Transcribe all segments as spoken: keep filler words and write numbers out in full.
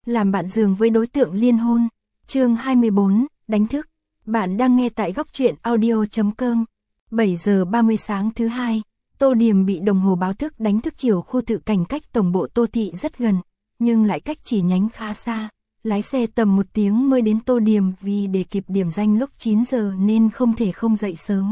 làm bạn giường với đối tượng liên hôn. Chương hai mươi bốn, đánh thức. Bạn đang nghe tại góc truyện audio chấm com. bảy giờ ba mươi sáng thứ hai, Tô Điềm bị đồng hồ báo thức đánh thức. Chiều khu tự cảnh cách tổng bộ Tô Thị rất gần, nhưng lại cách chỉ nhánh khá xa. Lái xe tầm một tiếng mới đến Tô Điềm, vì để kịp điểm danh lúc chín giờ nên không thể không dậy sớm.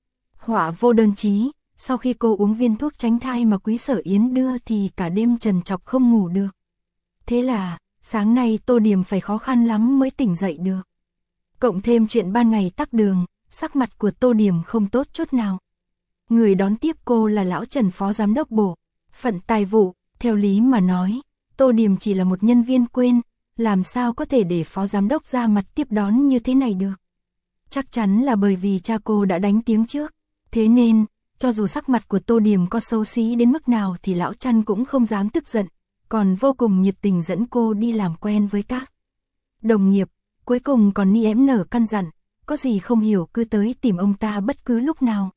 Họa vô đơn chí, sau khi cô uống viên thuốc tránh thai mà Quý Sở Yến đưa thì cả đêm trần trọc không ngủ được. Thế là, sáng nay Tô Điềm phải khó khăn lắm mới tỉnh dậy được. Cộng thêm chuyện ban ngày tắc đường, sắc mặt của Tô Điềm không tốt chút nào. Người đón tiếp cô là lão Trần, phó giám đốc bộ phận tài vụ. Theo lý mà nói, Tô Điềm chỉ là một nhân viên quên, làm sao có thể để phó giám đốc ra mặt tiếp đón như thế này được. Chắc chắn là bởi vì cha cô đã đánh tiếng trước, thế nên, cho dù sắc mặt của Tô Điềm có xấu xí đến mức nào thì lão Trần cũng không dám tức giận, còn vô cùng nhiệt tình dẫn cô đi làm quen với các đồng nghiệp. Cuối cùng còn ni ém nở căn dặn, có gì không hiểu cứ tới tìm ông ta bất cứ lúc nào.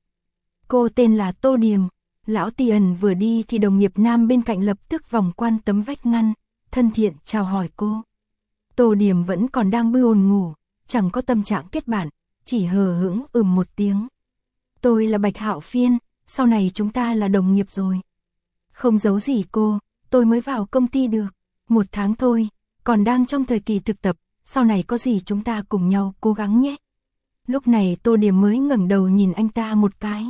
Cô tên là Tô Điềm. Lão Tiền vừa đi thì đồng nghiệp nam bên cạnh lập tức vòng qua tấm vách ngăn, thân thiện chào hỏi cô. Tô Điềm vẫn còn đang bư ồn ngủ, chẳng có tâm trạng kết bạn, chỉ hờ hững ừm một tiếng. Tôi là Bạch Hạo Phiên, sau này chúng ta là đồng nghiệp rồi. Không giấu gì cô, tôi mới vào công ty được một tháng thôi, còn đang trong thời kỳ thực tập, sau này có gì chúng ta cùng nhau cố gắng nhé. Lúc này Tô Điềm mới ngẩng đầu nhìn anh ta một cái.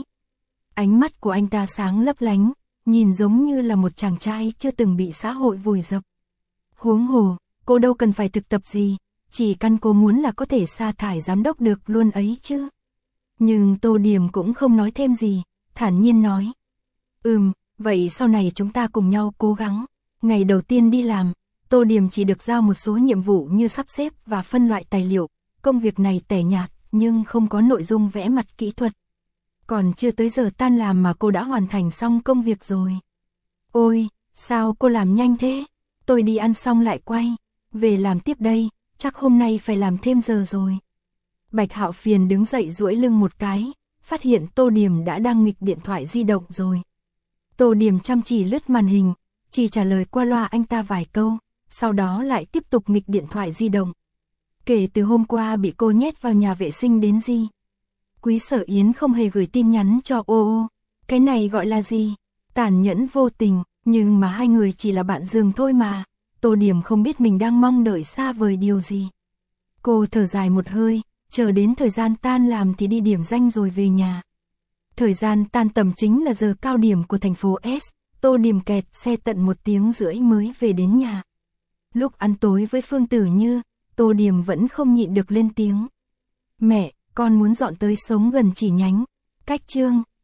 Ánh mắt của anh ta sáng lấp lánh, nhìn giống như là một chàng trai chưa từng bị xã hội vùi dập. Huống hồ, cô đâu cần phải thực tập gì, chỉ căn cô muốn là có thể sa thải giám đốc được luôn ấy chứ. Nhưng Tô Điềm cũng không nói thêm gì, thản nhiên nói. Ừm, vậy sau này chúng ta cùng nhau cố gắng. Ngày đầu tiên đi làm, Tô Điềm chỉ được giao một số nhiệm vụ như sắp xếp và phân loại tài liệu. Công việc này tẻ nhạt, nhưng không có nội dung vẽ mặt kỹ thuật. Còn chưa tới giờ tan làm mà cô đã hoàn thành xong công việc rồi. Ôi, sao cô làm nhanh thế? Tôi đi ăn xong lại quay về làm tiếp đây, chắc hôm nay phải làm thêm giờ rồi. Bạch Hạo Phiền đứng dậy duỗi lưng một cái, phát hiện Tô Điềm đã đang nghịch điện thoại di động rồi. Tô Điềm chăm chỉ lướt màn hình, chỉ trả lời qua loa anh ta vài câu, sau đó lại tiếp tục nghịch điện thoại di động. Kể từ hôm qua bị cô nhét vào nhà vệ sinh đến gì, Quý Sở Yến không hề gửi tin nhắn cho ô ô. Cái này gọi là gì? Tàn nhẫn vô tình, nhưng mà hai người chỉ là bạn giường thôi mà. Tô Điềm không biết mình đang mong đợi xa vời điều gì. Cô thở dài một hơi, chờ đến thời gian tan làm thì đi điểm danh rồi về nhà. Thời gian tan tầm chính là giờ cao điểm của thành phố S. Tô Điềm kẹt xe tận một tiếng rưỡi mới về đến nhà. Lúc ăn tối với Phương Tử Như, Tô Điềm vẫn không nhịn được lên tiếng. Mẹ, con muốn dọn tới sống gần chỉ nhánh cách Trương